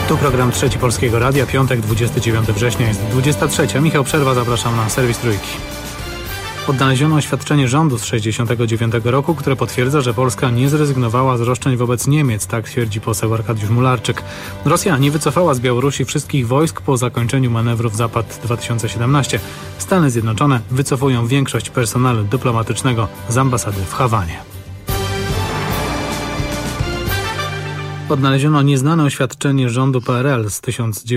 Tu program Trzeci Polskiego Radia, piątek, 29 września, jest 23. Michał Przerwa, zapraszam na serwis Trójki. Odnaleziono oświadczenie rządu z 1969 roku, które potwierdza, że Polska nie zrezygnowała z roszczeń wobec Niemiec, tak twierdzi poseł Arkadiusz Mularczyk. Rosja nie wycofała z Białorusi wszystkich wojsk po zakończeniu manewrów Zapad 2017. Stany Zjednoczone wycofują większość personelu dyplomatycznego z ambasady w Hawanie. Odnaleziono nieznane oświadczenie rządu PRL z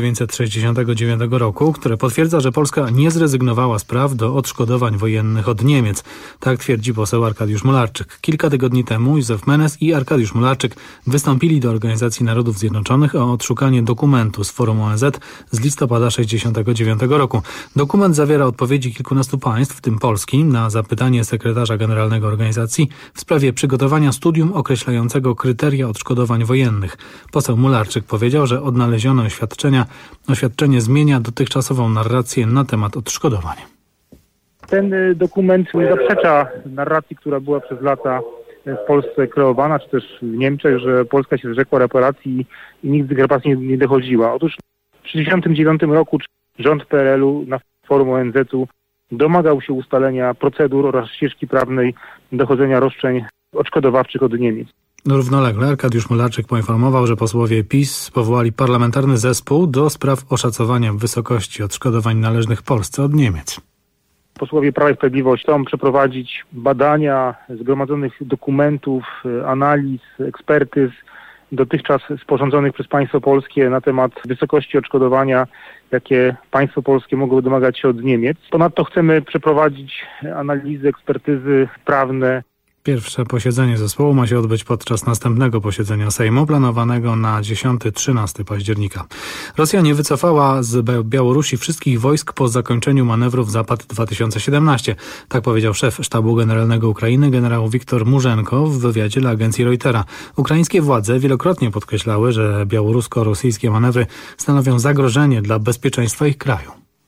1969 roku, które potwierdza, że Polska nie zrezygnowała z praw do odszkodowań wojennych od Niemiec. Tak twierdzi poseł Arkadiusz Mularczyk. Kilka tygodni temu Józef Menes i Arkadiusz Mularczyk wystąpili do Organizacji Narodów Zjednoczonych o odszukanie dokumentu z Forum ONZ z listopada 1969 roku. Dokument zawiera odpowiedzi kilkunastu państw, w tym Polski, na zapytanie sekretarza generalnego organizacji w sprawie przygotowania studium określającego kryteria odszkodowań wojennych. Poseł Mularczyk powiedział, że odnalezione oświadczenie zmienia dotychczasową narrację na temat odszkodowań. Ten dokument zaprzecza narracji, która była przez lata w Polsce kreowana, czy też w Niemczech, że Polska się zrzekła reparacji i nigdy do reparacji nie dochodziła. Otóż w 1969 roku rząd PRL-u na forum ONZ-u domagał się ustalenia procedur oraz ścieżki prawnej dochodzenia roszczeń odszkodowawczych od Niemiec. Równolegle Arkadiusz Mularczyk poinformował, że posłowie PiS powołali parlamentarny zespół do spraw oszacowania wysokości odszkodowań należnych Polsce od Niemiec. Posłowie Prawa i Sprawiedliwości chcą przeprowadzić badania zgromadzonych dokumentów, analiz, ekspertyz dotychczas sporządzonych przez państwo polskie na temat wysokości odszkodowania, jakie państwo polskie mogło domagać się od Niemiec. Ponadto chcemy przeprowadzić analizy, ekspertyzy prawne. Pierwsze posiedzenie zespołu ma się odbyć podczas następnego posiedzenia Sejmu, planowanego na 10-13 października. Rosja nie wycofała z Białorusi wszystkich wojsk po zakończeniu manewrów Zapad 2017. Tak powiedział szef Sztabu Generalnego Ukrainy, generał Wiktor Murzenko w wywiadzie dla agencji Reutera. Ukraińskie władze wielokrotnie podkreślały, że białorusko-rosyjskie manewry stanowią zagrożenie dla bezpieczeństwa ich kraju.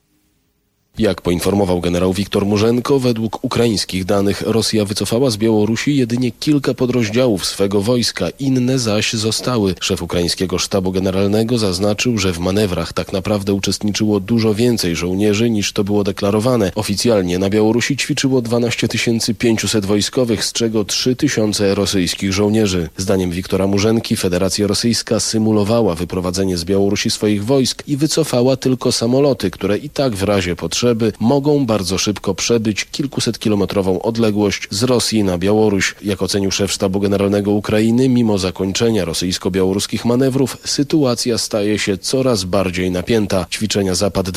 Jak poinformował generał Wiktor Murzenko, według ukraińskich danych Rosja wycofała z Białorusi jedynie kilka podrozdziałów swego wojska, inne zaś zostały. Szef ukraińskiego sztabu generalnego zaznaczył, że w manewrach tak naprawdę uczestniczyło dużo więcej żołnierzy niż to było deklarowane. Oficjalnie na Białorusi ćwiczyło 12 500 wojskowych, z czego 3 000 rosyjskich żołnierzy. Zdaniem Wiktora Murzenki Federacja Rosyjska symulowała wyprowadzenie z Białorusi swoich wojsk i wycofała tylko samoloty, które i tak w razie potrzeby mogą bardzo szybko przebyć kilkusetkilometrową odległość z Rosji na Białoruś. Jak ocenił szef Sztabu Generalnego Ukrainy, mimo zakończenia rosyjsko-białoruskich manewrów, sytuacja staje się coraz bardziej napięta. Ćwiczenia Zapad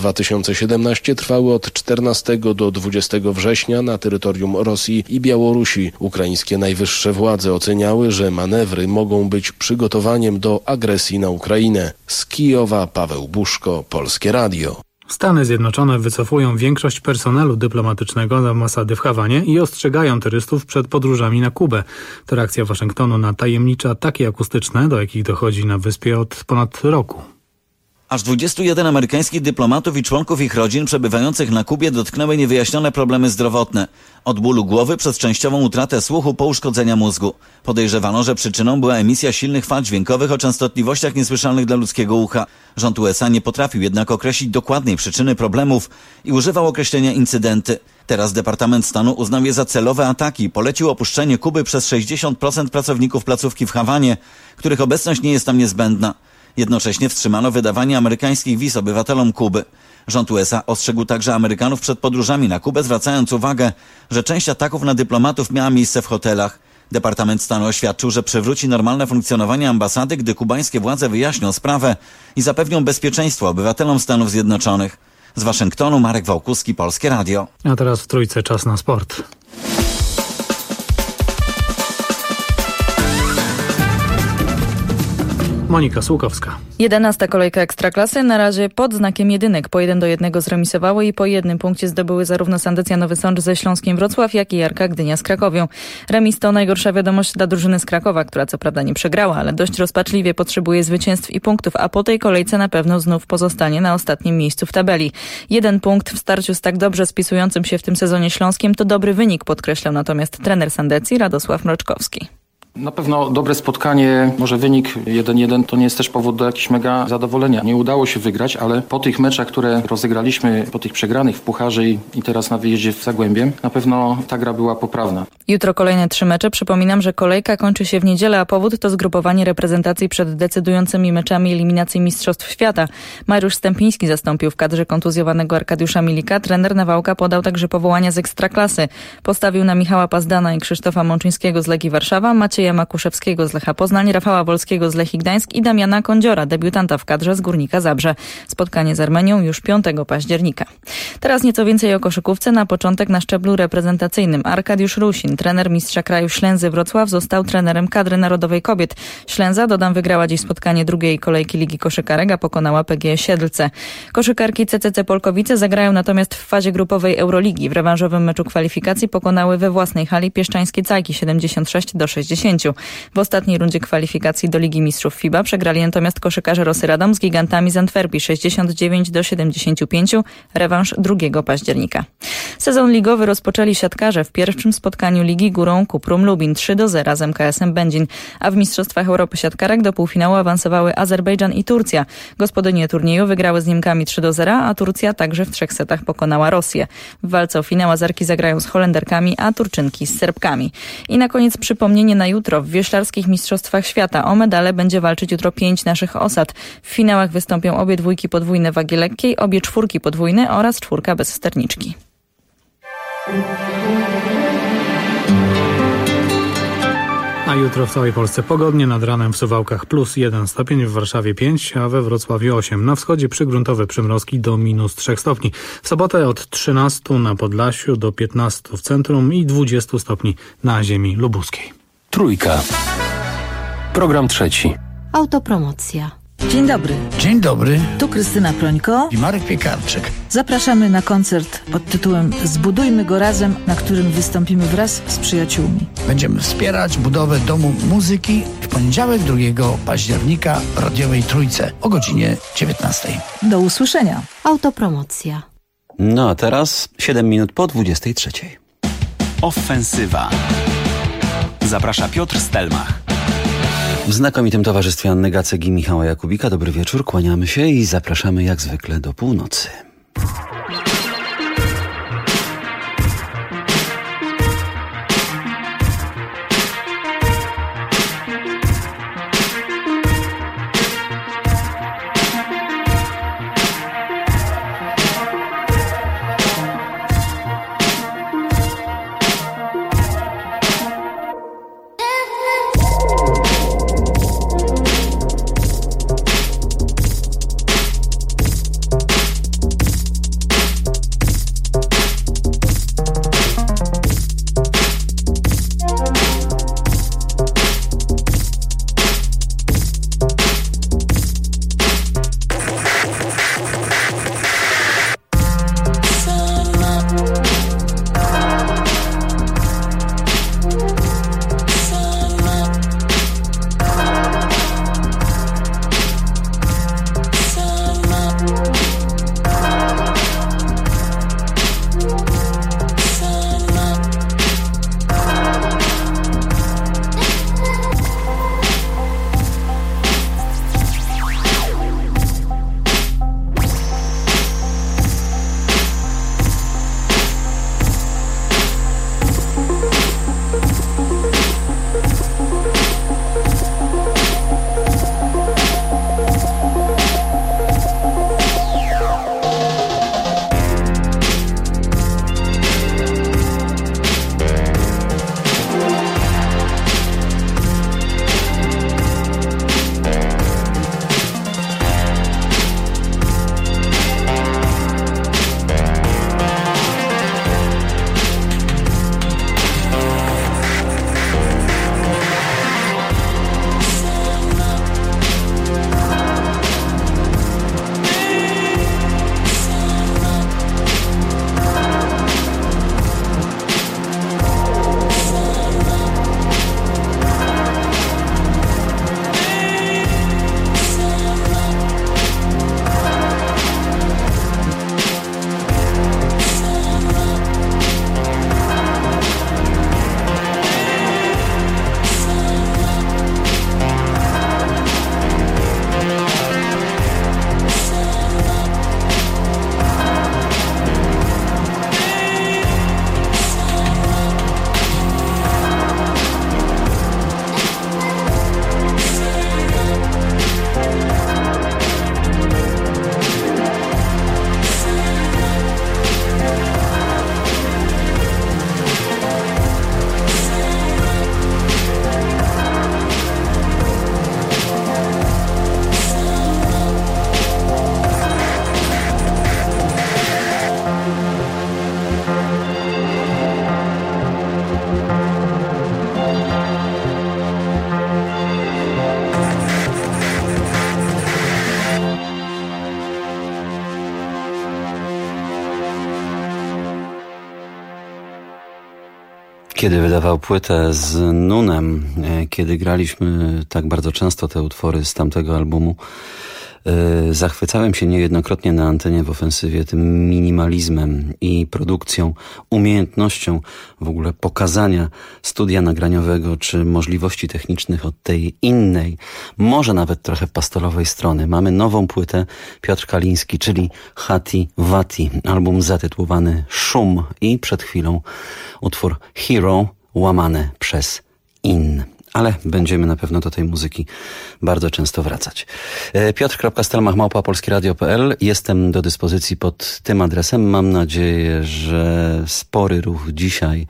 2017 trwały od 14 do 20 września na terytorium Rosji i Białorusi. Ukraińskie najwyższe władze oceniały, że manewry mogą być przygotowaniem do agresji na Ukrainę. Z Kijowa Paweł Buszko, Polskie Radio. Stany Zjednoczone wycofują większość personelu dyplomatycznego z ambasady w Hawanie i ostrzegają turystów przed podróżami na Kubę. To reakcja Waszyngtonu na tajemnicze ataki akustyczne, do jakich dochodzi na wyspie od ponad roku. Aż 21 amerykańskich dyplomatów i członków ich rodzin przebywających na Kubie dotknęły niewyjaśnione problemy zdrowotne. Od bólu głowy przez częściową utratę słuchu po uszkodzenia mózgu. Podejrzewano, że przyczyną była emisja silnych fal dźwiękowych o częstotliwościach niesłyszalnych dla ludzkiego ucha. Rząd USA nie potrafił jednak określić dokładnej przyczyny problemów i używał określenia incydenty. Teraz Departament Stanu uznał je za celowe ataki i polecił opuszczenie Kuby przez 60% pracowników placówki w Hawanie, których obecność nie jest tam niezbędna. Jednocześnie wstrzymano wydawanie amerykańskich wiz obywatelom Kuby. Rząd USA ostrzegł także Amerykanów przed podróżami na Kubę, zwracając uwagę, że część ataków na dyplomatów miała miejsce w hotelach. Departament Stanu oświadczył, że przywróci normalne funkcjonowanie ambasady, gdy kubańskie władze wyjaśnią sprawę i zapewnią bezpieczeństwo obywatelom Stanów Zjednoczonych. Z Waszyngtonu Marek Wałkuski, Polskie Radio. A teraz w Trójce czas na sport. Monika Słukowska. 11. kolejka Ekstraklasy na razie pod znakiem jedynek. Po 1-1 zremisowały i po jednym punkcie zdobyły zarówno Sandecja Nowy Sącz ze Śląskiem Wrocław, jak i Arka Gdynia z Krakowią. Remis to najgorsza wiadomość dla drużyny z Krakowa, która co prawda nie przegrała, ale dość rozpaczliwie potrzebuje zwycięstw i punktów, a po tej kolejce na pewno znów pozostanie na ostatnim miejscu w tabeli. 1 punkt w starciu z tak dobrze spisującym się w tym sezonie Śląskiem to dobry wynik, podkreślał natomiast trener Sandecji Radosław Mroczkowski. Na pewno dobre spotkanie, może wynik 1-1 to nie jest też powód do jakiegoś mega zadowolenia. Nie udało się wygrać, ale po tych meczach, które rozegraliśmy, po tych przegranych w Pucharze i teraz na wyjeździe w Zagłębie, na pewno ta gra była poprawna. Jutro kolejne 3 mecze. Przypominam, że kolejka kończy się w niedzielę, a powód to zgrupowanie reprezentacji przed decydującymi meczami eliminacji Mistrzostw Świata. Mariusz Stępiński zastąpił w kadrze kontuzjowanego Arkadiusza Milika. Trener Nawałka podał także powołania z Ekstraklasy. Postawił na Michała Pazdana i Krzysztofa Mączyńskiego z Legii Warszawa, Macieja Makuszewskiego z Lecha Poznań, Rafała Wolskiego z Lechii Gdańsk i Damiana Kądziora, debiutanta w kadrze z Górnika Zabrze. Spotkanie z Armenią już 5 października. Teraz nieco więcej o koszykówce. Na początek na szczeblu reprezentacyjnym. Arkadiusz Rusin, trener mistrza kraju Ślęzy Wrocław, został trenerem kadry narodowej kobiet. Ślęza, dodam, wygrała dziś spotkanie drugiej kolejki Ligi Koszykarek, a pokonała PGE Siedlce. Koszykarki CCC Polkowice zagrają natomiast w fazie grupowej Euroligi. W rewanżowym meczu kwalifikacji pokonały we własnej hali pieszczańskie Cajki 76-60. W ostatniej rundzie kwalifikacji do Ligi Mistrzów FIBA przegrali natomiast koszykarze Rosy Radom z Gigantami z Antwerpii 69-75. Rewanż 2 października. Sezon ligowy rozpoczęli siatkarze. W pierwszym spotkaniu ligi górą Kuprum Lubin 3-0 z MKS-em Będzin, a w Mistrzostwach Europy siatkarek do półfinału awansowały Azerbejdżan i Turcja. Gospodynie turnieju wygrały z Niemkami 3-0, a Turcja także w 3 setach pokonała Rosję. W walce o finał Azerki zagrają z Holenderkami, a Turczynki z Serbkami. I na koniec przypomnienie na jutro. W wioślarskich Mistrzostwach Świata o medale będzie walczyć jutro 5 naszych osad. W finałach wystąpią obie dwójki podwójne wagi lekkiej, obie czwórki podwójne oraz 4 bez sterniczki. A jutro w całej Polsce pogodnie, nad ranem w Suwałkach +1 stopień, w Warszawie 5, a we Wrocławiu 8. Na wschodzie przygruntowe przymrozki do -3 stopni. W sobotę od 13 na Podlasiu do 15 w centrum i 20 stopni na ziemi lubuskiej. Trójka. Program trzeci. Autopromocja. Dzień dobry. Dzień dobry. Tu Krystyna Prońko I Marek Piekarczyk. Zapraszamy na koncert pod tytułem Zbudujmy go razem, na którym wystąpimy wraz z przyjaciółmi. Będziemy wspierać budowę Domu Muzyki w poniedziałek 2 października w radiowej Trójce o godzinie 19. Do usłyszenia. Autopromocja. No a teraz 7 minut po 23. Ofensywa. Zaprasza Piotr Stelmach. W znakomitym towarzystwie Anny Gacek i Michała Jakubika. Dobry wieczór, kłaniamy się i zapraszamy jak zwykle do północy. Kiedy wydawał płytę z Nunem, kiedy graliśmy tak bardzo często te utwory z tamtego albumu, zachwycałem się niejednokrotnie na antenie w Ofensywie tym minimalizmem i produkcją, umiejętnością w ogóle pokazania studia nagraniowego czy możliwości technicznych od tej innej, może nawet trochę pastolowej strony. Mamy nową płytę Piotr Kaliński, czyli Hati Vati, album zatytułowany Szum i przed chwilą utwór Hero łamane przez In. Ale będziemy na pewno do tej muzyki bardzo często wracać. Piotr.stelmach@polskieradio.pl. Jestem do dyspozycji pod tym adresem. Mam nadzieję, że spory ruch dzisiaj,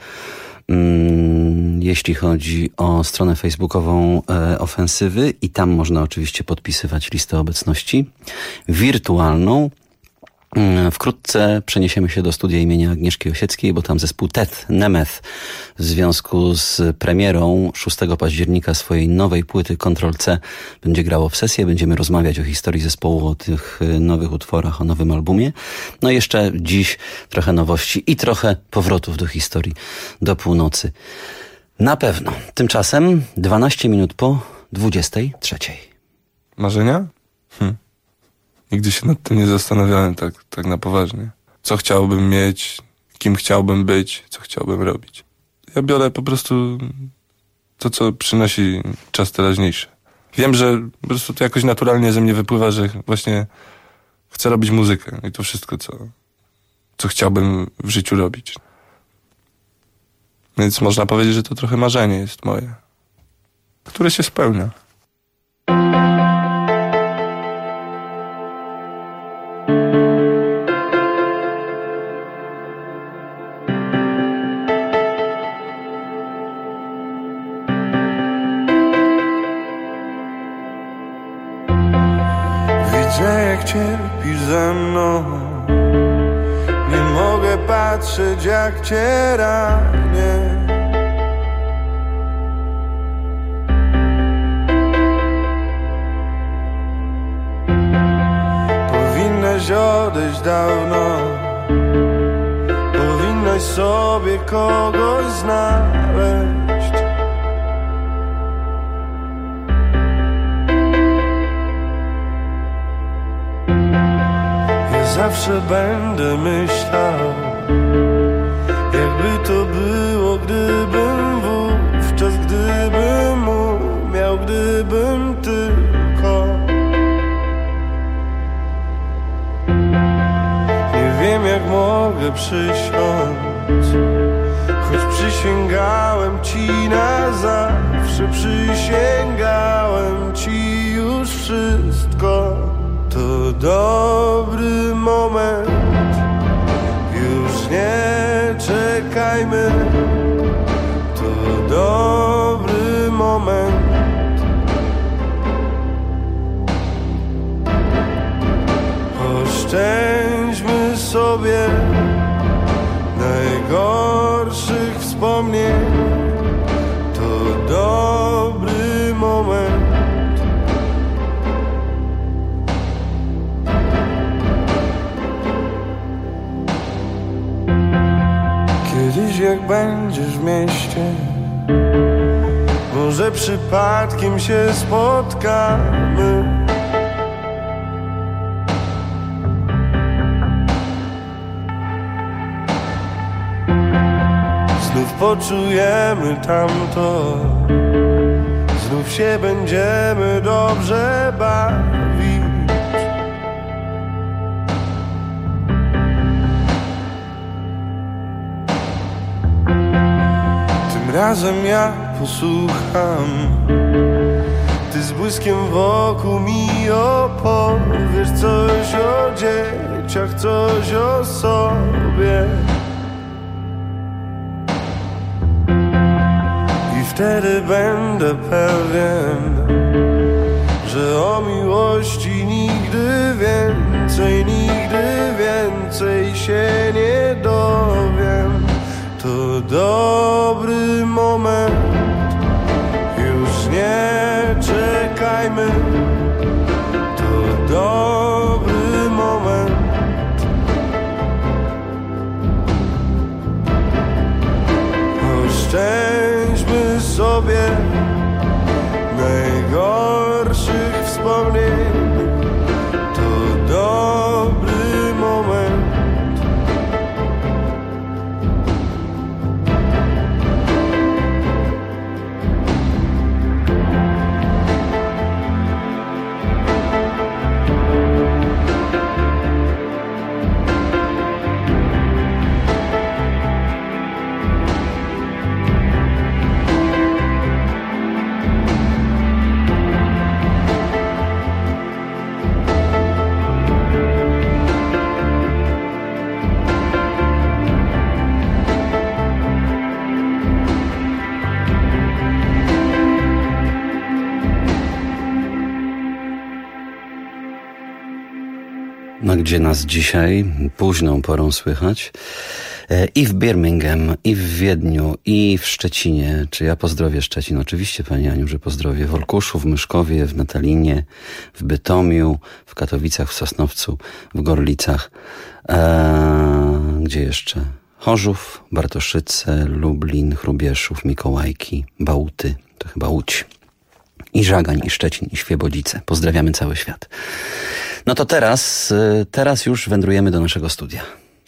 jeśli chodzi o stronę facebookową Ofensywy, i tam można oczywiście podpisywać listę obecności wirtualną. Wkrótce przeniesiemy się do studia imienia Agnieszki Osieckiej, bo tam zespół Tet Nemeth w związku z premierą 6 października swojej nowej płyty Ctrl-C będzie grało w sesję. Będziemy rozmawiać o historii zespołu, o tych nowych utworach, o nowym albumie. No i jeszcze dziś trochę nowości i trochę powrotów do historii do północy. Na pewno. Tymczasem 12 minut po 23. Marzenia? Nigdy się nad tym nie zastanawiałem tak na poważnie. Co chciałbym mieć, kim chciałbym być, co chciałbym robić. Ja biorę po prostu to, co przynosi czas teraźniejszy. Wiem, że po prostu to jakoś naturalnie ze mnie wypływa, że właśnie chcę robić muzykę i to wszystko, co chciałbym w życiu robić. Więc można powiedzieć, że to trochę marzenie jest moje, które się spełnia. Cierpisz ze mną, nie mogę patrzeć, jak cię ranię. Powinnaś odejść dawno, powinnaś sobie kogoś znaleźć. Zawsze będę myślał, jakby to było, gdybym wówczas, gdybym umiał, gdybym tylko. Nie wiem, jak mogę przysiąc, choć przysięgałem ci na zawsze, przysięgałem ci już wszystko. To dobry moment, już nie czekajmy. To dobry moment. Oszczędźmy sobie najgorszych wspomnień. To dobry moment. Kiedyś jak będziesz w mieście, może przypadkiem się spotkamy. Znów poczujemy tamto, znów się będziemy dobrze bawić. Tym razem ja posłucham, ty z błyskiem wokół mi opowiesz coś o dzieciach, coś o sobie. I wtedy będę pewien, że o miłości nigdy więcej się nie dowiem. To dobry moment, już nie czekajmy. To dobry moment. Oszczędźmy naszych wspomnień. To dobry moment. No gdzie nas dzisiaj późną porą słychać? I w Birmingham, i w Wiedniu, i w Szczecinie. Czy ja pozdrowię Szczecin? Oczywiście, Pani Aniu, że pozdrowię. W Olkuszu, w Myszkowie, w Natalinie, w Bytomiu, w Katowicach, w Sosnowcu, w Gorlicach. Gdzie jeszcze? Chorzów, Bartoszyce, Lublin, Chrubieszów, Mikołajki, Bałty, to chyba Łódź. I Żagań, i Szczecin, i Świebodzice. Pozdrawiamy cały świat. No to teraz już wędrujemy do naszego studia.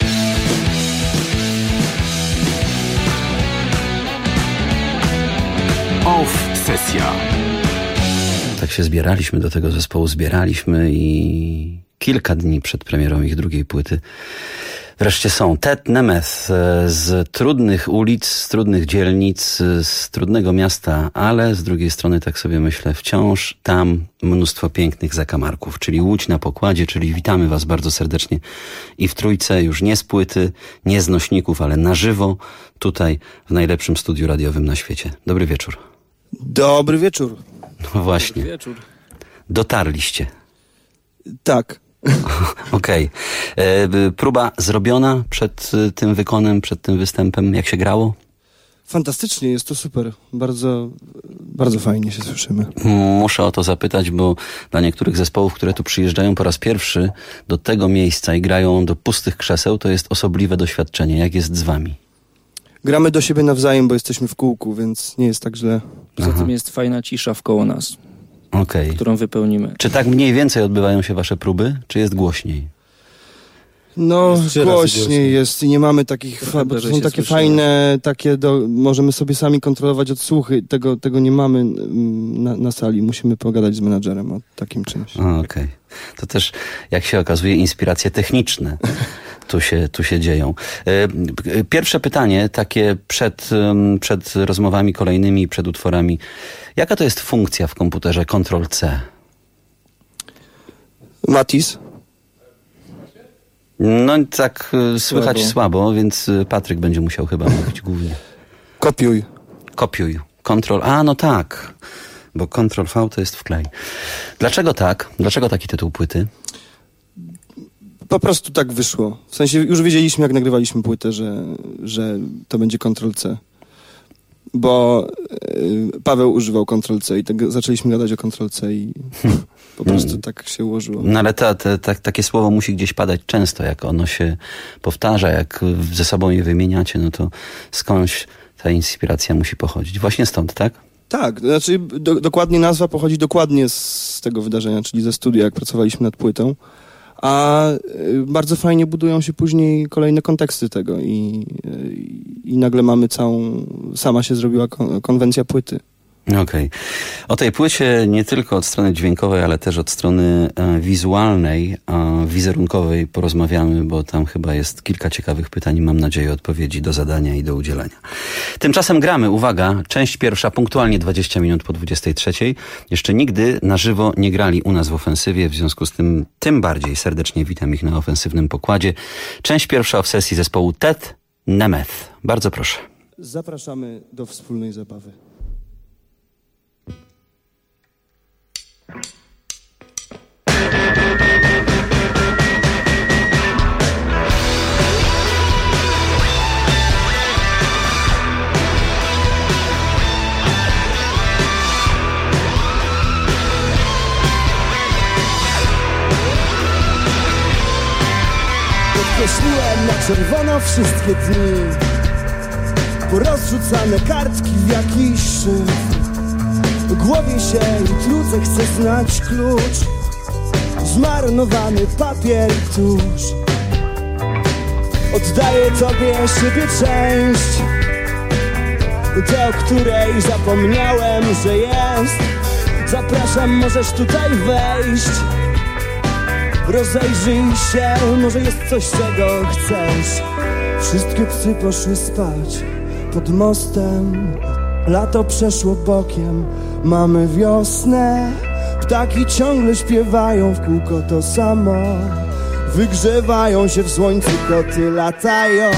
Off-sesja. Tak się zbieraliśmy do tego zespołu, i kilka dni przed premierą ich drugiej płyty wreszcie są. Ted Nemeth z trudnych ulic, z trudnych dzielnic, z trudnego miasta, ale z drugiej strony, tak sobie myślę, wciąż tam mnóstwo pięknych zakamarków, czyli Łódź na pokładzie, czyli witamy Was bardzo serdecznie i w Trójce, już nie z płyty, nie z nośników, ale na żywo, tutaj w najlepszym studiu radiowym na świecie. Dobry wieczór. Dobry wieczór. No właśnie. Dobry wieczór. Dotarliście. Tak. Okej. Próba zrobiona przed tym wykonem, przed tym występem. Jak się grało? Fantastycznie, jest to super. Bardzo, bardzo fajnie się słyszymy. Muszę o to zapytać, bo dla niektórych zespołów, które tu przyjeżdżają po raz pierwszy do tego miejsca i grają do pustych krzeseł, to jest osobliwe doświadczenie. Jak jest z wami? Gramy do siebie nawzajem, bo jesteśmy w kółku, więc nie jest tak źle. Poza tym jest fajna cisza wkoło nas. Okej. Którą wypełnimy. Czy tak mniej więcej odbywają się wasze próby, czy jest głośniej? No, głośniej jest i nie mamy takich, bo to są takie fajne, możemy sobie sami kontrolować odsłuchy, tego nie mamy na sali, musimy pogadać z menadżerem o takim czymś. Okej. To też, jak się okazuje, inspiracje techniczne tu się dzieją. Pierwsze pytanie, takie przed rozmowami kolejnymi, przed utworami. Jaka to jest funkcja w komputerze Ctrl-C? Matis? No tak słychać słabo, więc Patryk będzie musiał chyba mówić głównie. Kopiuj. No tak, bo Ctrl-V to jest wklej. Dlaczego tak? Dlaczego taki tytuł płyty? Po prostu tak wyszło. W sensie już wiedzieliśmy, jak nagrywaliśmy płytę, że to będzie Ctrl-C. Bo Paweł używał Ctrl-C i zaczęliśmy gadać o Ctrl-C i po prostu tak się ułożyło. No ale takie słowo musi gdzieś padać często, jak ono się powtarza, jak ze sobą je wymieniacie, no to skądś ta inspiracja musi pochodzić. Właśnie stąd, tak? Tak, znaczy dokładnie nazwa pochodzi dokładnie z tego wydarzenia, czyli ze studia, jak pracowaliśmy nad płytą. A bardzo fajnie budują się później kolejne konteksty tego i nagle mamy sama się zrobiła konwencja płyty. Okej. O tej płycie nie tylko od strony dźwiękowej, ale też od strony wizualnej, wizerunkowej porozmawiamy, bo tam chyba jest kilka ciekawych pytań i mam nadzieję odpowiedzi do zadania i do udzielenia. Tymczasem gramy, uwaga, część pierwsza, punktualnie 20 minut po 23. Jeszcze nigdy na żywo nie grali u nas w Ofensywie, w związku z tym bardziej serdecznie witam ich na ofensywnym pokładzie. Część pierwsza w sesji zespołu Ted Nemeth. Bardzo proszę. Zapraszamy do wspólnej zabawy. Podkreśliłem na czerwono wszystkie dni, porozrzucane kartki w jakiś szyb. W głowie się trudze, chcę znać klucz. Zmarnowany papier i tusz. Oddaję tobie siebie część, tę, o której zapomniałem, że jest. Zapraszam, możesz tutaj wejść. Rozejrzyj się, może jest coś, czego chcesz. Wszystkie psy poszły spać pod mostem. Lato przeszło bokiem, mamy wiosnę. Ptaki ciągle śpiewają w kółko to samo. Wygrzewają się w słońcu, koty latają.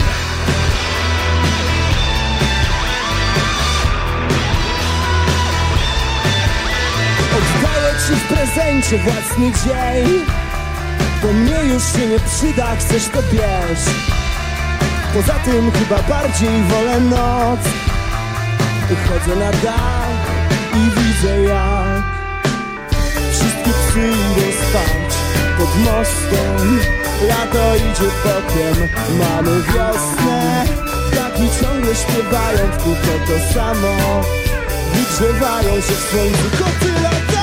Oddaję ci w prezencie własny dzień, bo mnie już się nie przyda, chcesz to bierz. Poza tym chyba bardziej wolę noc. Chodzę na dach i widzę jak wszystkie psy idą spać pod mostem. Lato idzie bokiem, mamy wiosnę. Ptaki ciągle śpiewają w kółko to samo. Wygrzewają się w słońcu, koty latają.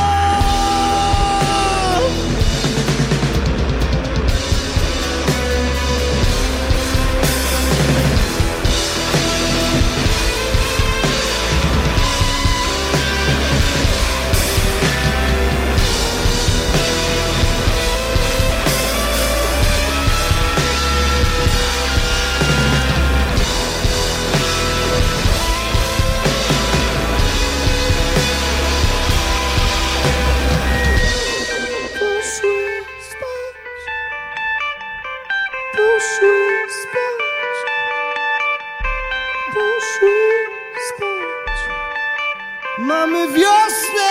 Mamy wiosnę.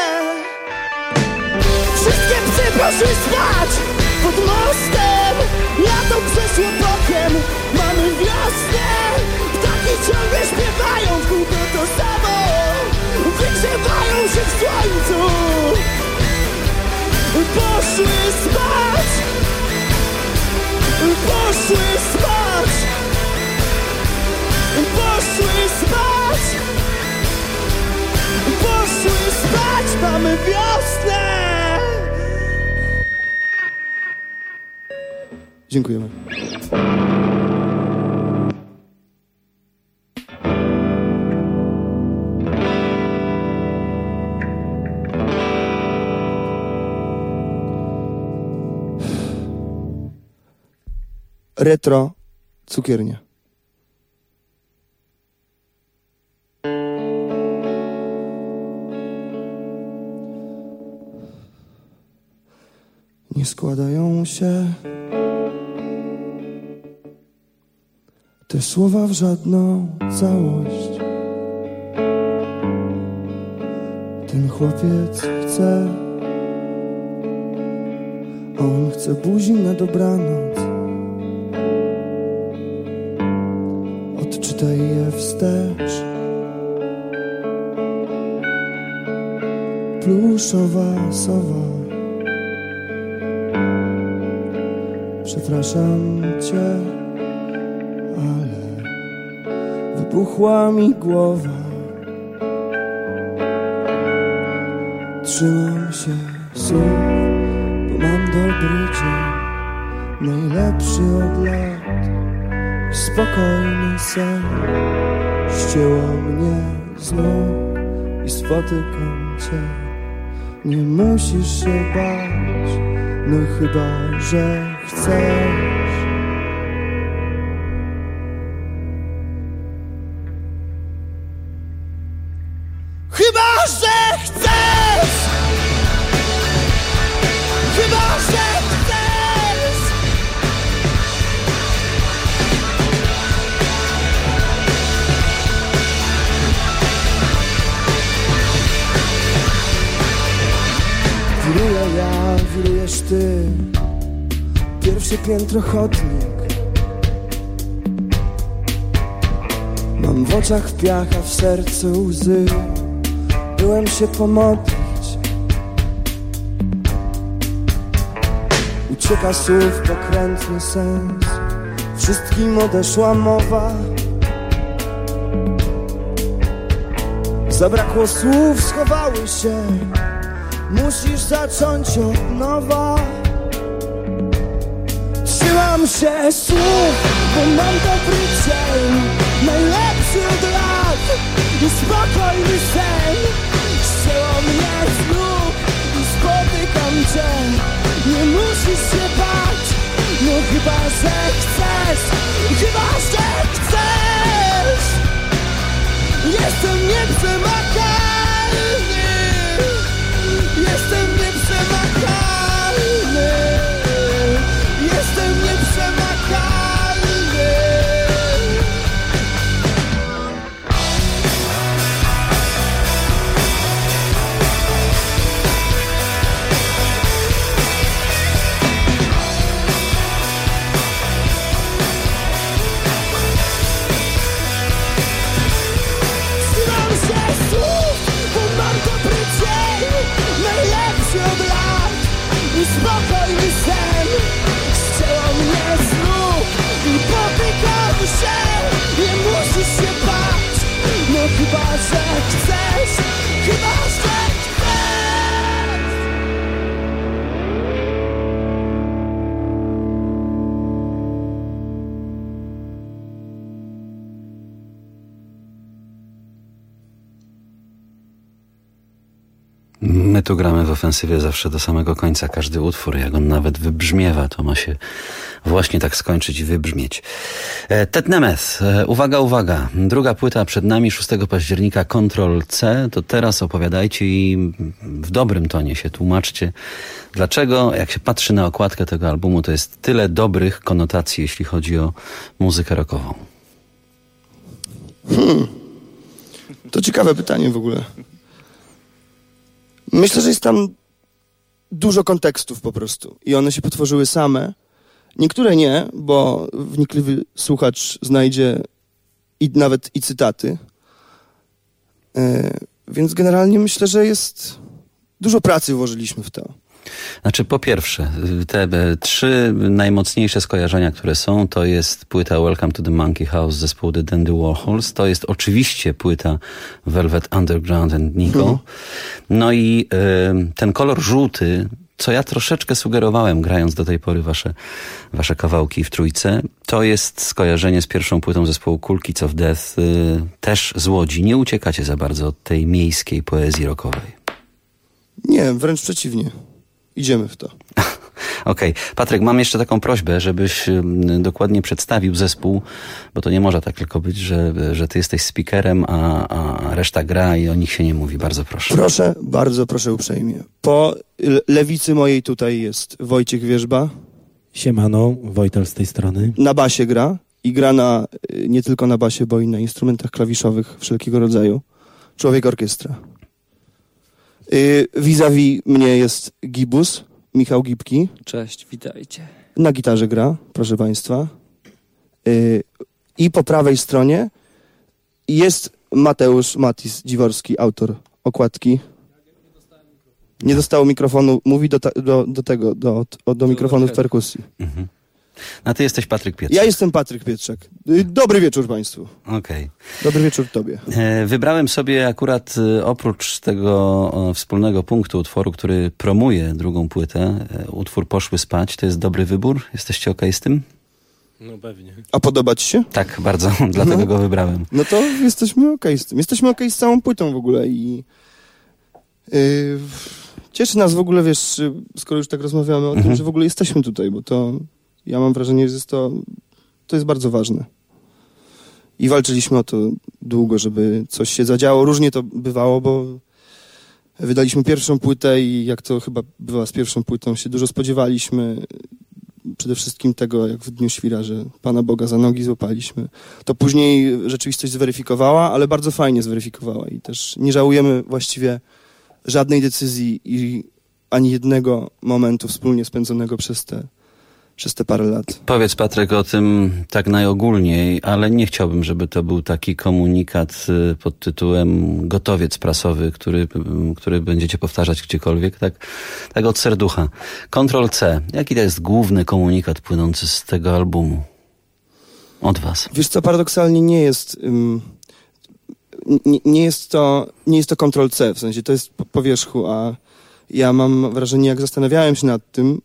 Wszystkie psy poszły spać pod mostem. Lato przeszło bokiem, mamy wiosnę. Ptaki ciągle śpiewają w kółko to samo. Wygrzewają się w słońcu. Poszły spać. Poszły spać. Poszły spać. Poszły spać, mamy wiosnę. Dziękujemy. Retro cukiernia. Nie składają się te słowa w żadną całość. Ten chłopiec chce, on chce buzi na dobranoc. Odczytaj je wstecz. Pluszowa sowa. Przepraszam cię, ale wybuchła mi głowa. Trzymam się słów, bo mam dobry dzień, najlepszy od lat. Spokojny sen ścięło mnie z nóg i spotykam cię. Nie musisz się bać, no chyba, że chcesz. Chyba, że chcesz. Chyba, że chcesz. Wiruję ja, wirujesz ty. Pierwsze piętro chodnik. Mam w oczach piach, a w sercu łzy. Byłem się pomodlić. Ucieka słów pokrętny sens. Wszystkim odeszła mowa. Zabrakło słów, schowały się. Musisz zacząć od nowa. Trzymam się słów, bo mam dobry dzień, najlepszy od lat i spokojny sen. Ścięło mnie z nóg i spotykam cię. Nie musisz się bać, no chyba, że chcesz. Chyba, że chcesz. Jestem nieprzemakalny. Jestem nieprzemakalny. Jestem nieprzemakalny. Trzymam się słów, bo mam dobry dzień, najlepszy od lat i spokojny sen. Ścięło mnie z nóg i potykam się. Nie musisz się bać, no chyba, że chcesz. Chyba, że chcesz. My tu gramy w ofensywie zawsze do samego końca. Każdy utwór, jak on nawet wybrzmiewa, to ma się właśnie tak skończyć i wybrzmieć. Ted Nemeth, uwaga, uwaga. Druga płyta przed nami, 6 października, Ctrl-C. To teraz opowiadajcie i w dobrym tonie się tłumaczcie, dlaczego, jak się patrzy na okładkę tego albumu, to jest tyle dobrych konotacji, jeśli chodzi o muzykę rockową. To ciekawe pytanie w ogóle. Myślę, że jest tam dużo kontekstów po prostu i one się potworzyły same. Niektóre nie, bo wnikliwy słuchacz znajdzie nawet i cytaty. Więc generalnie myślę, że jest dużo pracy włożyliśmy w to. Znaczy, po pierwsze, te 3 najmocniejsze skojarzenia, które są, to jest płyta Welcome to the Monkey House zespołu The Dandy Warhols, to jest oczywiście płyta Velvet Underground and Nico. No i ten kolor żółty, co ja troszeczkę sugerowałem, grając do tej pory wasze kawałki w trójce, to jest skojarzenie z pierwszą płytą zespołu Cool Kids of Death, też z Łodzi. Nie uciekacie za bardzo od tej miejskiej poezji rockowej. Nie, wręcz przeciwnie. Idziemy w to. Okej. Patryk, mam jeszcze taką prośbę, żebyś dokładnie przedstawił zespół, bo to nie może tak tylko być, że ty jesteś speakerem, a reszta gra i o nich się nie mówi. Bardzo proszę. Proszę, bardzo proszę uprzejmie. Po lewicy mojej tutaj jest Wojciech Wierzba. Siemano, Wojtel z tej strony. Na basie gra i gra nie tylko na basie, bo i na instrumentach klawiszowych wszelkiego rodzaju. Człowiek orkiestra. Vis-a-vis mnie jest Gibus, Michał Gibki. Cześć, witajcie. Na gitarze gra, proszę państwa. I po prawej stronie jest Mateusz Matis Dziworski, autor okładki. Nie dostał mikrofonu, mówi do mikrofonu w perkusji. Mhm. A ty jesteś Patryk Pietrzak. Ja jestem Patryk Pietrzak. Dobry wieczór państwu. Okej. Dobry wieczór tobie. Wybrałem sobie akurat oprócz tego wspólnego punktu utworu, który promuje drugą płytę, utwór Poszły spać. To jest dobry wybór? Jesteście okej z tym? No pewnie. A podoba ci się? Tak, bardzo. Dlatego go wybrałem. No to jesteśmy okej z tym. Jesteśmy okej z całą płytą w ogóle i cieszy nas w ogóle, wiesz, skoro już tak rozmawiamy o tym, że w ogóle jesteśmy tutaj, bo to ja mam wrażenie, że to jest bardzo ważne. I walczyliśmy o to długo, żeby coś się zadziało. Różnie to bywało, bo wydaliśmy pierwszą płytę i jak to chyba bywa z pierwszą płytą, się dużo spodziewaliśmy. Przede wszystkim tego, jak w Dniu Świra, że Pana Boga za nogi złapaliśmy. To później rzeczywistość zweryfikowała, ale bardzo fajnie zweryfikowała i też nie żałujemy właściwie żadnej decyzji i ani jednego momentu wspólnie spędzonego przez te parę lat. Powiedz, Patryk, o tym tak najogólniej, ale nie chciałbym, żeby to był taki komunikat pod tytułem gotowiec prasowy, który będziecie powtarzać gdziekolwiek, tak od serducha. Ctrl-C. Jaki to jest główny komunikat płynący z tego albumu? Od was. Wiesz co, paradoksalnie nie jest... nie jest to Ctrl-C, w sensie to jest po wierzchu, a ja mam wrażenie, jak zastanawiałem się nad tym,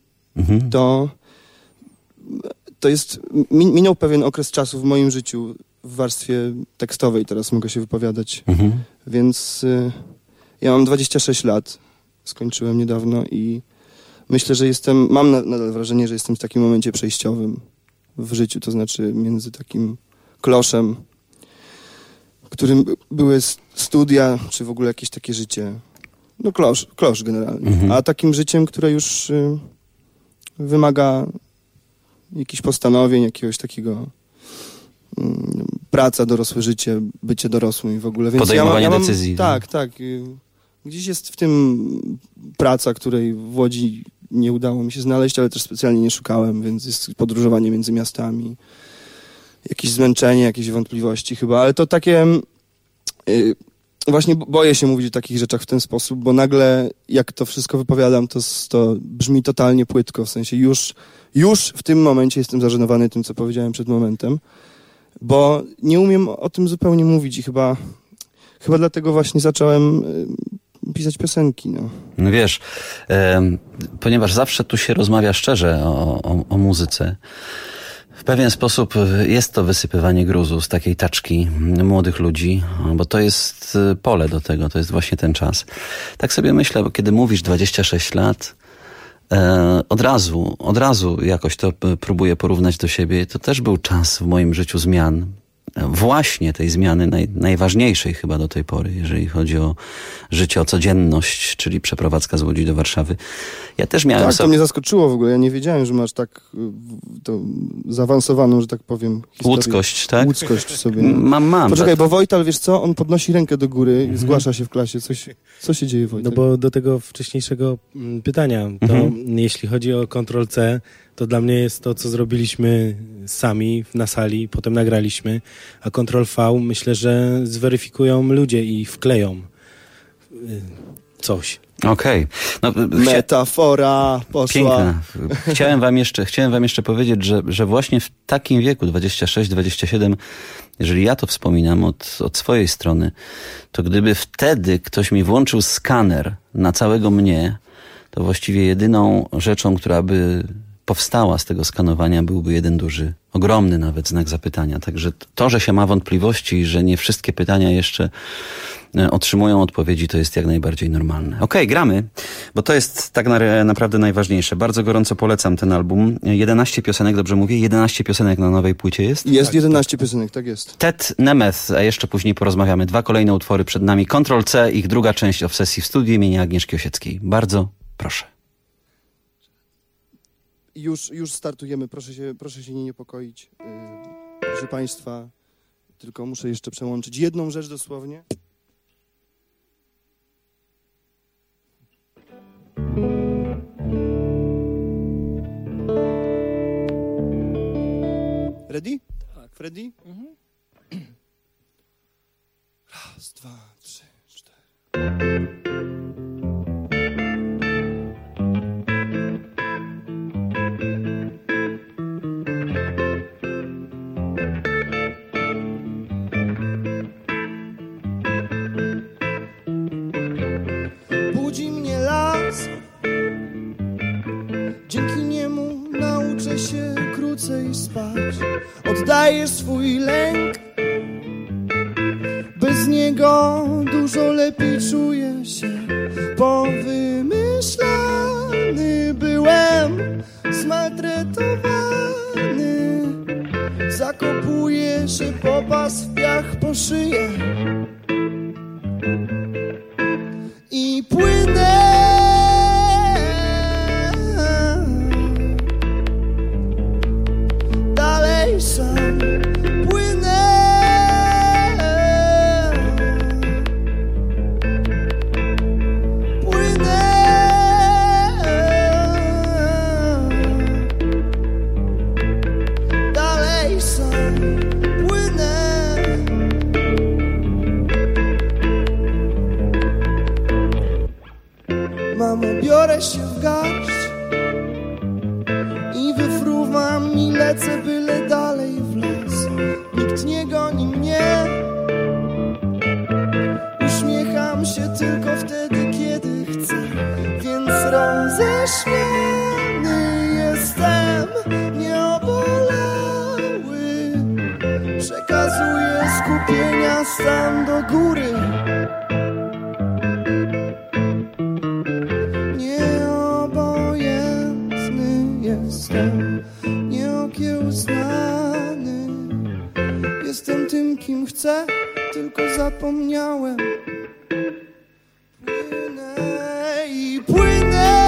to jest, minął pewien okres czasu w moim życiu w warstwie tekstowej, teraz mogę się wypowiadać, więc ja mam 26 lat, skończyłem niedawno i myślę, że mam nadal wrażenie, że jestem w takim momencie przejściowym w życiu, to znaczy między takim kloszem, którym były studia, czy w ogóle jakieś takie życie, no klosz generalnie, a takim życiem, które już wymaga jakichś postanowień, jakiegoś takiego praca, dorosłe życie, bycie dorosłym i w ogóle. Więc podejmowanie decyzji. Tak. Gdzieś jest w tym praca, której w Łodzi nie udało mi się znaleźć, ale też specjalnie nie szukałem, więc jest podróżowanie między miastami, jakieś zmęczenie, jakieś wątpliwości chyba, ale to takie... Właśnie boję się mówić o takich rzeczach w ten sposób, bo nagle jak to wszystko wypowiadam, to brzmi totalnie płytko, w sensie już w tym momencie jestem zażenowany tym, co powiedziałem przed momentem, bo nie umiem o tym zupełnie mówić i chyba dlatego właśnie zacząłem pisać piosenki. No wiesz, ponieważ zawsze tu się rozmawia szczerze o muzyce, w pewien sposób jest to wysypywanie gruzu z takiej taczki młodych ludzi, bo to jest pole do tego, to jest właśnie ten czas. Tak sobie myślę, bo kiedy mówisz 26 lat, od razu jakoś to próbuję porównać do siebie. To też był czas w moim życiu zmian. Właśnie tej zmiany najważniejszej chyba do tej pory, jeżeli chodzi o życie, o codzienność, czyli przeprowadzka z Łodzi do Warszawy. Ja też miałem... Tak, to mnie zaskoczyło w ogóle. Ja nie wiedziałem, że masz tak to zaawansowaną, że tak powiem, historię. Łódzkość, tak? Łódzkość w sobie. Mam. Poczekaj, bo Wojtal, wiesz co? On podnosi rękę do góry i zgłasza się w klasie. Co się dzieje, Wojtal? No bo do tego wcześniejszego pytania, to jeśli chodzi o Ctrl-C, to dla mnie jest to, co zrobiliśmy sami na sali, potem nagraliśmy, a Ctrl-V myślę, że zweryfikują ludzie i wkleją coś. Okej. No, metafora poszła. Piękna. Chciałem wam jeszcze powiedzieć, że właśnie w takim wieku, 26-27, jeżeli ja to wspominam od swojej strony, to gdyby wtedy ktoś mi włączył skaner na całego mnie, to właściwie jedyną rzeczą, która by powstała z tego skanowania, byłby jeden duży, ogromny nawet znak zapytania. Także to, że się ma wątpliwości, że nie wszystkie pytania jeszcze otrzymują odpowiedzi, to jest jak najbardziej normalne. Okej, gramy, bo to jest tak naprawdę najważniejsze. Bardzo gorąco polecam ten album. 11 piosenek, dobrze mówię? 11 piosenek na nowej płycie jest? Jest 11 piosenek, tak jest. Ted Nemeth, a jeszcze później porozmawiamy. 2 kolejne utwory przed nami. Ctrl-C, ich druga część Obsesji w studiu imienia Agnieszki Osieckiej. Bardzo proszę. Już startujemy, proszę się nie niepokoić. Proszę Państwa, tylko muszę jeszcze przełączyć jedną rzecz dosłownie. Ready? Tak. Freddy? Raz, dwa, trzy, cztery. Budzi mnie las, dzięki niemu nauczę się krócej spać. Oddaję swój lęk, bez niego dużo lepiej czuję się. Powymyślany byłem, zmaltretowany. Zakopuję się popas w piach po szyję i płynę. Dalej sam płynę. Płynę. Dalej sam płynę. Mamo, biorę się w garść i wyfruwam i lecę byle dalej w las. Nikt nie goni mnie, roześmiany jestem, nieobolały. Przekazuję skupienia stan do góry. Nieobojętny jestem, nieokiełznany. Jestem tym, kim chcę, tylko zapomniałem. Płynę i płynę.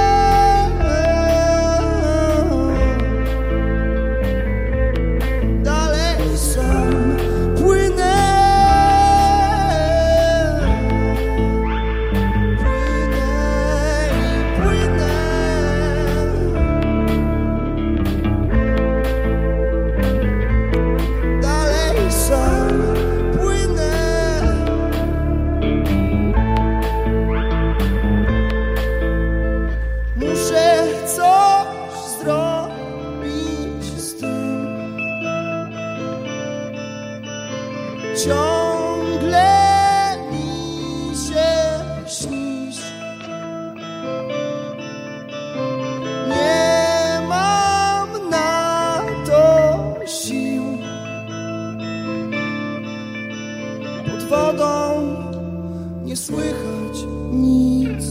Dalej sam płynę. Płynę i płynę. Dalej sam płynę. Muszę coś zrobić z tym. Ciągle mi się śnisz. Nie mam na to sił. Pod wodą nie słychać nic.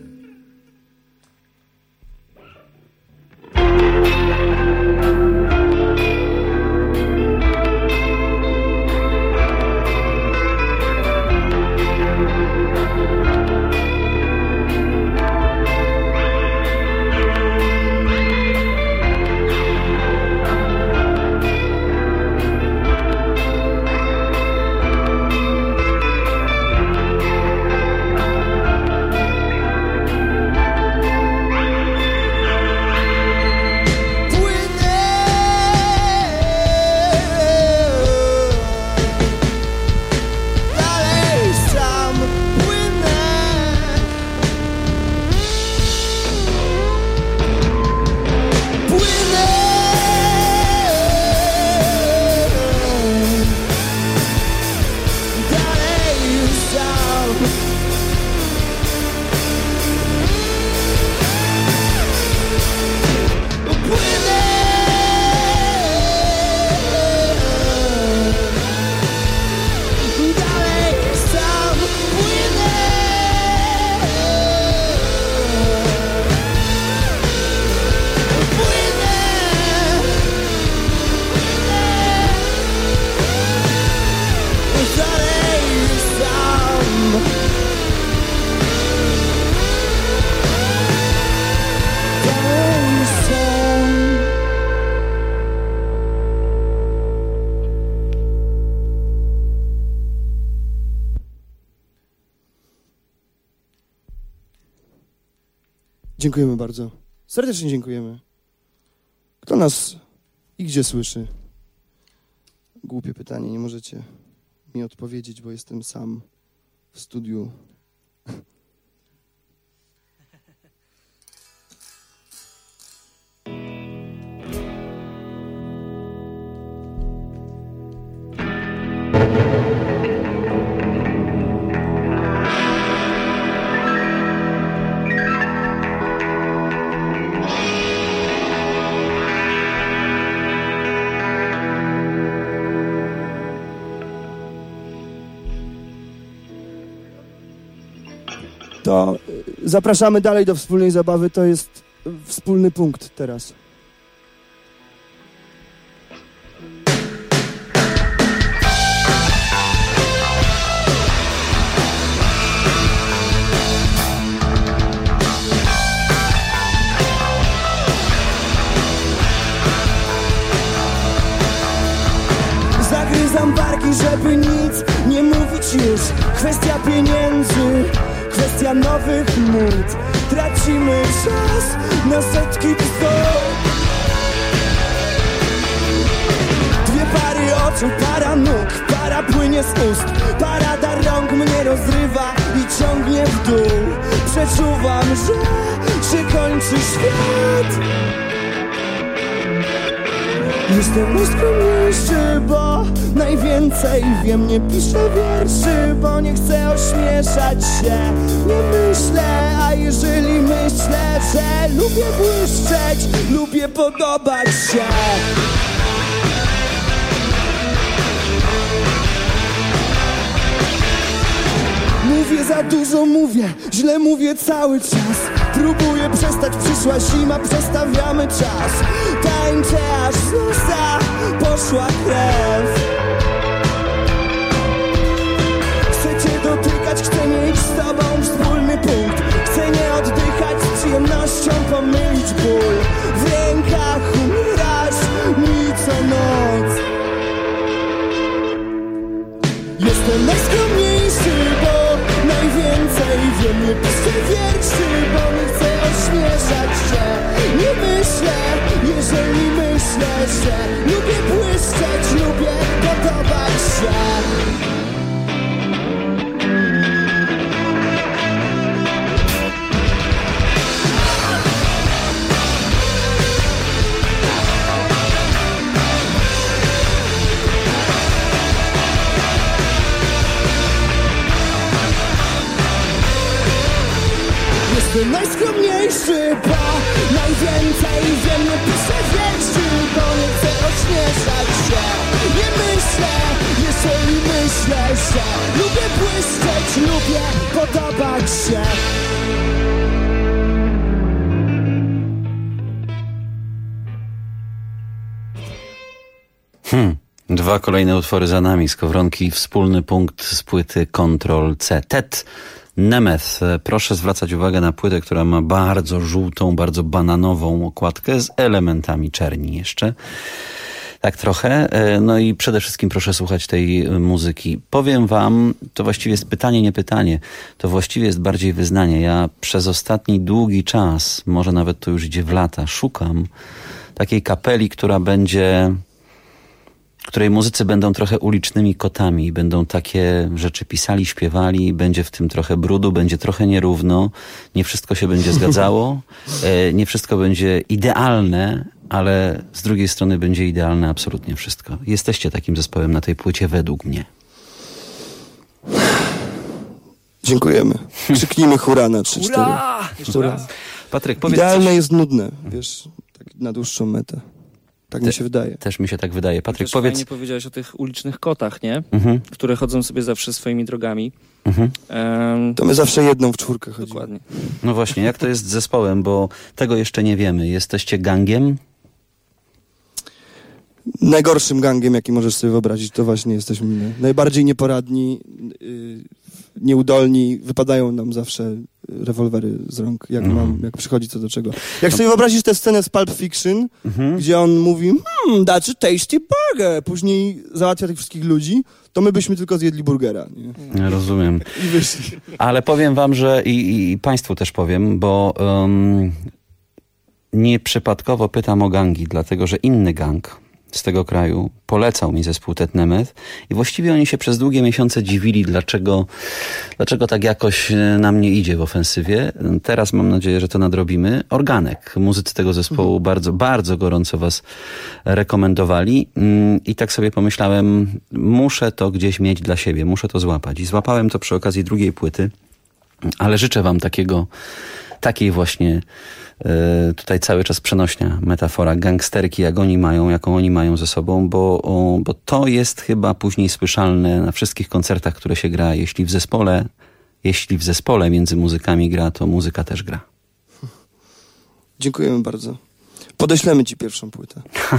Dziękujemy bardzo. Serdecznie dziękujemy. Kto nas i gdzie słyszy? Głupie pytanie, nie możecie mi odpowiedzieć, bo jestem sam w studiu. To zapraszamy dalej do wspólnej zabawy. To jest wspólny punkt teraz. Zagryzam barki, żeby nic nie mówić już. Kwestia pieniędzy, kwestia nowych nut. Tracimy czas na setki bzdur. Dwie pary oczu, para nóg, para płynie z ust. Parada rąk mnie rozrywa i ciągnie w dół. Przeczuwam, że się kończy świat. Jestem najskromniejszy, bo najwięcej wiem. Nie piszę wierszy, bo nie chcę ośmieszać się. Nie myślę, a jeżeli myślę, że lubię błyszczeć, lubię podobać się. Mówię za dużo, mówię, źle mówię cały czas. Próbuję przestać, przyszła zima, przestawiamy czas. Tańczę aż z usta poszła krew. Chcę cię dotykać, chcę mieć z tobą wspólny punkt. Chcę nie oddychać, z przyjemnością pomylić ból. W rękach umierasz mi co noc. Jestem najskromniejszy, bo najwięcej wiem. Nie piszę wierszy, bo nie chcę ośmieszać się. Nie myślę, jeżeli myślę, że lubię błyszczeć, lubię podobać się. Jestem najskromniejszy, bo najwięcej wiem. Nie piszę wierszy, bo nie chcę ośmieszać się. Nie myślę, jeżeli myślę, że lubię błyszczeć, lubię podobać się. Dwa kolejne utwory za nami. Skowronki, wspólny punkt z płyty Ctrl-C. Tet Nemeth. Proszę zwracać uwagę na płytę, która ma bardzo żółtą, bardzo bananową okładkę z elementami czerni jeszcze. Tak trochę. No i przede wszystkim proszę słuchać tej muzyki. Powiem wam, to właściwie jest pytanie, nie pytanie. To właściwie jest bardziej wyznanie. Ja przez ostatni długi czas, może nawet to już idzie w lata, szukam takiej kapeli, której muzycy będą trochę ulicznymi kotami, będą takie rzeczy pisali, śpiewali, będzie w tym trochę brudu, będzie trochę nierówno, nie wszystko się będzie zgadzało, nie wszystko będzie idealne, ale z drugiej strony będzie idealne absolutnie wszystko. Jesteście takim zespołem na tej płycie według mnie. Dziękujemy. Krzyknijmy hurra na 3-4. Hurra! Jeszcze raz. Patryk, powiedz idealne coś. jest nudne, wiesz, tak na dłuższą metę. Tak mi się wydaje. Też mi się tak wydaje. Patryk, też powiedz... fajnie powiedziałeś o tych ulicznych kotach, nie? Które chodzą sobie zawsze swoimi drogami. To my zawsze jedną w czwórkę chodzimy. Dokładnie. No właśnie, jak to jest z zespołem, bo tego jeszcze nie wiemy. Jesteście gangiem? Najgorszym gangiem, jaki możesz sobie wyobrazić, to właśnie jesteśmy my. Najbardziej nieporadni, nieudolni, wypadają nam zawsze rewolwery z rąk, jak przychodzi co do czego. Jak sobie wyobrazisz tę scenę z Pulp Fiction, gdzie on mówi, that's a tasty burger, później załatwia tych wszystkich ludzi, to my byśmy tylko zjedli burgera. Nie? Rozumiem. I wyszli. Ale powiem wam, że i państwu też powiem, bo nieprzypadkowo pytam o gangi, dlatego że inny gang z tego kraju polecał mi zespół Tet Nemeth i właściwie oni się przez długie miesiące dziwili, dlaczego tak jakoś nam nie idzie w ofensywie. Teraz mam nadzieję, że to nadrobimy. Organek, muzycy tego zespołu bardzo, bardzo gorąco was rekomendowali i tak sobie pomyślałem, muszę to gdzieś mieć dla siebie, muszę to złapać. I złapałem to przy okazji drugiej płyty, ale życzę wam takiej właśnie tutaj cały czas przenośnia metafora gangsterki, jaką oni mają ze sobą, bo to jest chyba później słyszalne na wszystkich koncertach, które się gra. Jeśli w zespole między muzykami gra, to muzyka też gra. Dziękujemy bardzo. Podeślemy ci pierwszą płytę.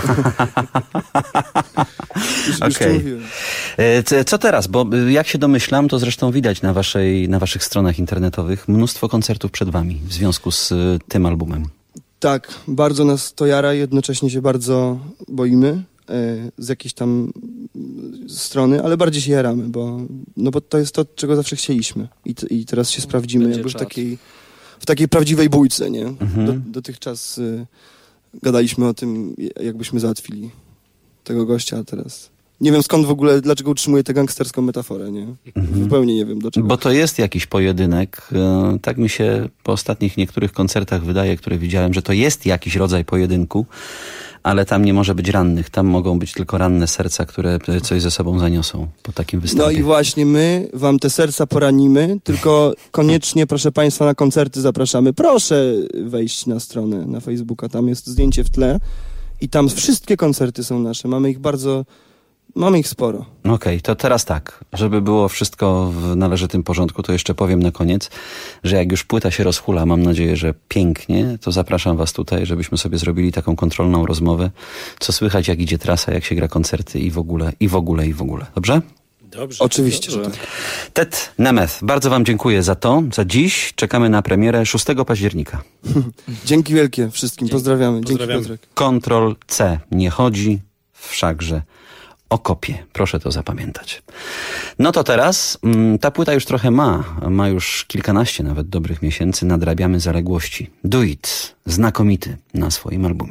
Już to mówiłem. Co teraz? Bo jak się domyślam, to zresztą widać na waszych stronach internetowych mnóstwo koncertów przed wami w związku z tym albumem. Tak, bardzo nas to jara, jednocześnie się bardzo boimy z jakiejś tam strony, ale bardziej się jaramy, bo to jest to, czego zawsze chcieliśmy i teraz się sprawdzimy jakby w takiej prawdziwej bójce, nie? Dotychczas gadaliśmy o tym, jakbyśmy załatwili tego gościa, a teraz nie wiem skąd w ogóle, dlaczego utrzymuję tę gangsterską metaforę, nie? Zupełnie nie wiem dlaczego. Bo to jest jakiś pojedynek. Tak mi się po ostatnich niektórych koncertach wydaje, które widziałem, że to jest jakiś rodzaj pojedynku, ale tam nie może być rannych. Tam mogą być tylko ranne serca, które coś ze sobą zaniosą po takim występie. No i właśnie my wam te serca poranimy, tylko koniecznie, proszę państwa, na koncerty zapraszamy. Proszę wejść na stronę, na Facebooka, tam jest zdjęcie w tle i tam wszystkie koncerty są nasze. Mamy ich sporo. Okej, to teraz tak, żeby było wszystko w należytym porządku, to jeszcze powiem na koniec, że jak już płyta się rozhula, mam nadzieję, że pięknie, to zapraszam was tutaj, żebyśmy sobie zrobili taką kontrolną rozmowę, co słychać, jak idzie trasa, jak się gra koncerty i w ogóle. Dobrze? Dobrze. Oczywiście, że tak. Ted Nemeth, bardzo wam dziękuję za dziś. Czekamy na premierę 6 października. Dzięki wielkie wszystkim, pozdrawiamy. Dzięki, Piotrek. Ctrl C nie chodzi, wszakże o kopię. Proszę to zapamiętać. No to teraz ta płyta już trochę ma już kilkanaście nawet dobrych miesięcy. Nadrabiamy zaległości. Do It, znakomity na swoim albumie.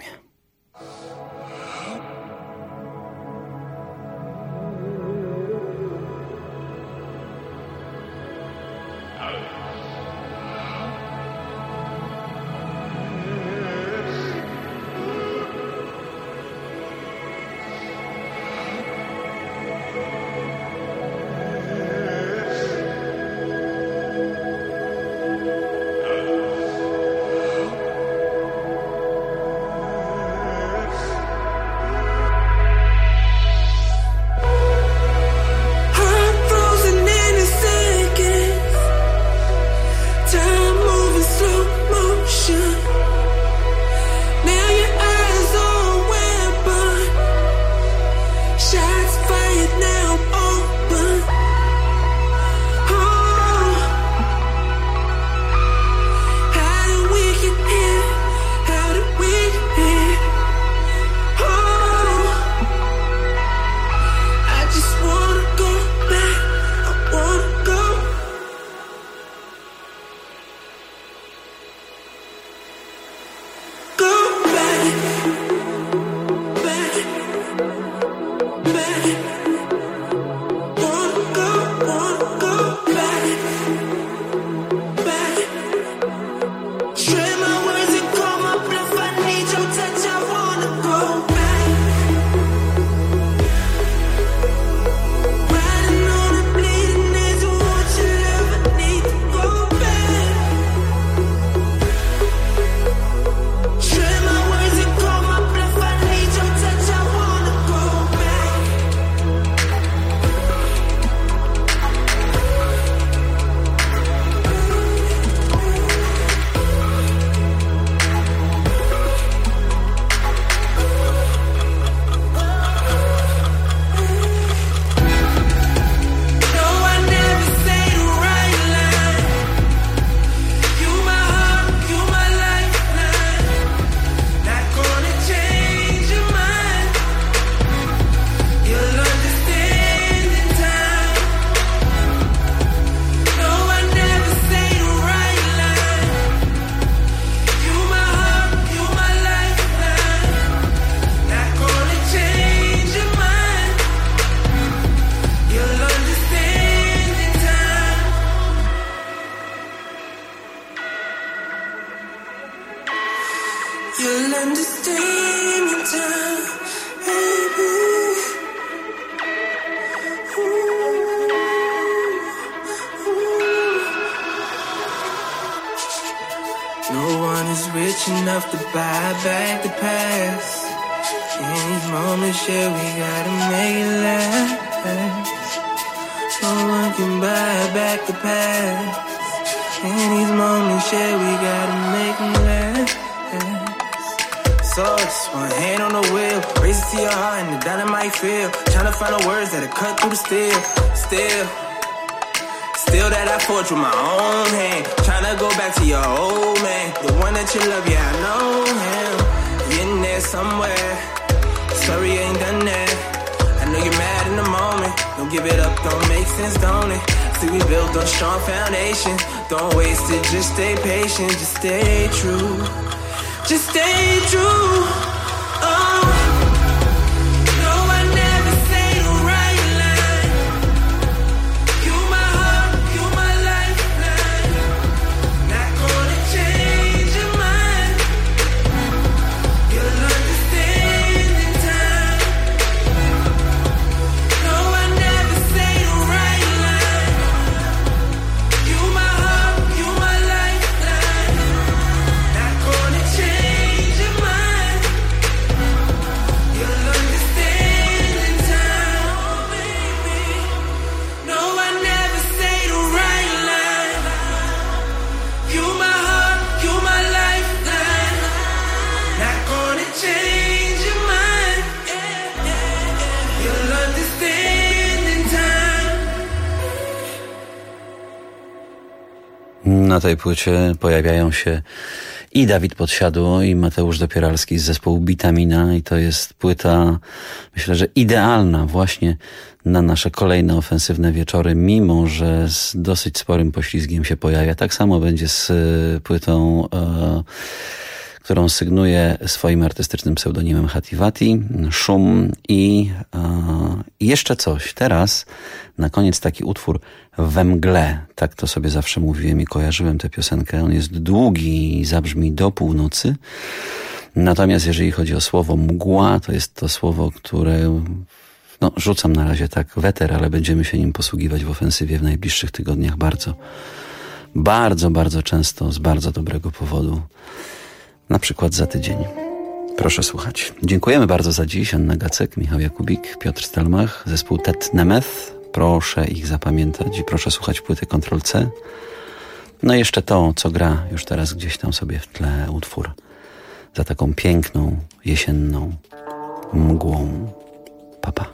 You'll understand in time, baby. No one is rich enough to buy back the past. In these moments, yeah, we gotta make it last. No one can buy back the past. In these moments, yeah, we gotta make them last. So just one hand on the wheel, raise it to your heart and the dynamite feel. Tryna find the words that'll cut through the steel. Still that I forged with my own hand. Tryna go back to your old man, the one that you love, yeah, I know him. Getting there somewhere, sorry ain't done that. I know you're mad in the moment, don't give it up, don't make sense, don't it? See we built a strong foundation, don't waste it, just stay patient, just stay true. Just stay true. Oh. No, I never say the right line. You my heart, you my lifeline. Not gonna change your mind. You'll understand na tej płycie pojawiają się i Dawid Podsiadło, i Mateusz Dopieralski z zespołu Bitamina, i to jest płyta, myślę, że idealna właśnie na nasze kolejne ofensywne wieczory, mimo że z dosyć sporym poślizgiem się pojawia. Tak samo będzie z płytą, którą sygnuje swoim artystycznym pseudonimem Hativati, Szum i jeszcze coś. Teraz na koniec taki utwór We mgle. Tak to sobie zawsze mówiłem i kojarzyłem tę piosenkę. On jest długi i zabrzmi do północy. Natomiast jeżeli chodzi o słowo mgła, to jest to słowo, które rzucam na razie tak weter, ale będziemy się nim posługiwać w ofensywie w najbliższych tygodniach bardzo, bardzo, bardzo często, z bardzo dobrego powodu. Na przykład za tydzień. Proszę słuchać. Dziękujemy bardzo za dziś. Anna Gacek, Michał Jakubik, Piotr Stelmach, zespół Tet Nemeth. Proszę ich zapamiętać i proszę słuchać płyty Ctrl-C. No i jeszcze to, co gra już teraz gdzieś tam sobie w tle, utwór za taką piękną, jesienną mgłą. Pa.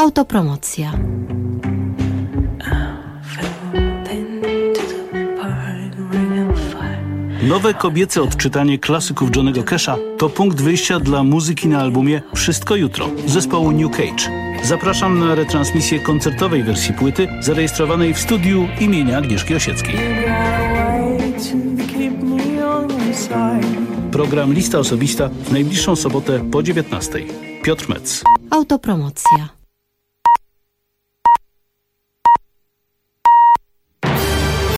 Autopromocja. Nowe kobiece odczytanie klasyków Johnnego Casha to punkt wyjścia dla muzyki na albumie Wszystko jutro zespołu New Cage. Zapraszam na retransmisję koncertowej wersji płyty zarejestrowanej w studiu imienia Agnieszki Osieckiej. Program Lista Osobista w najbliższą sobotę po 19:00. Piotr Metz. Autopromocja.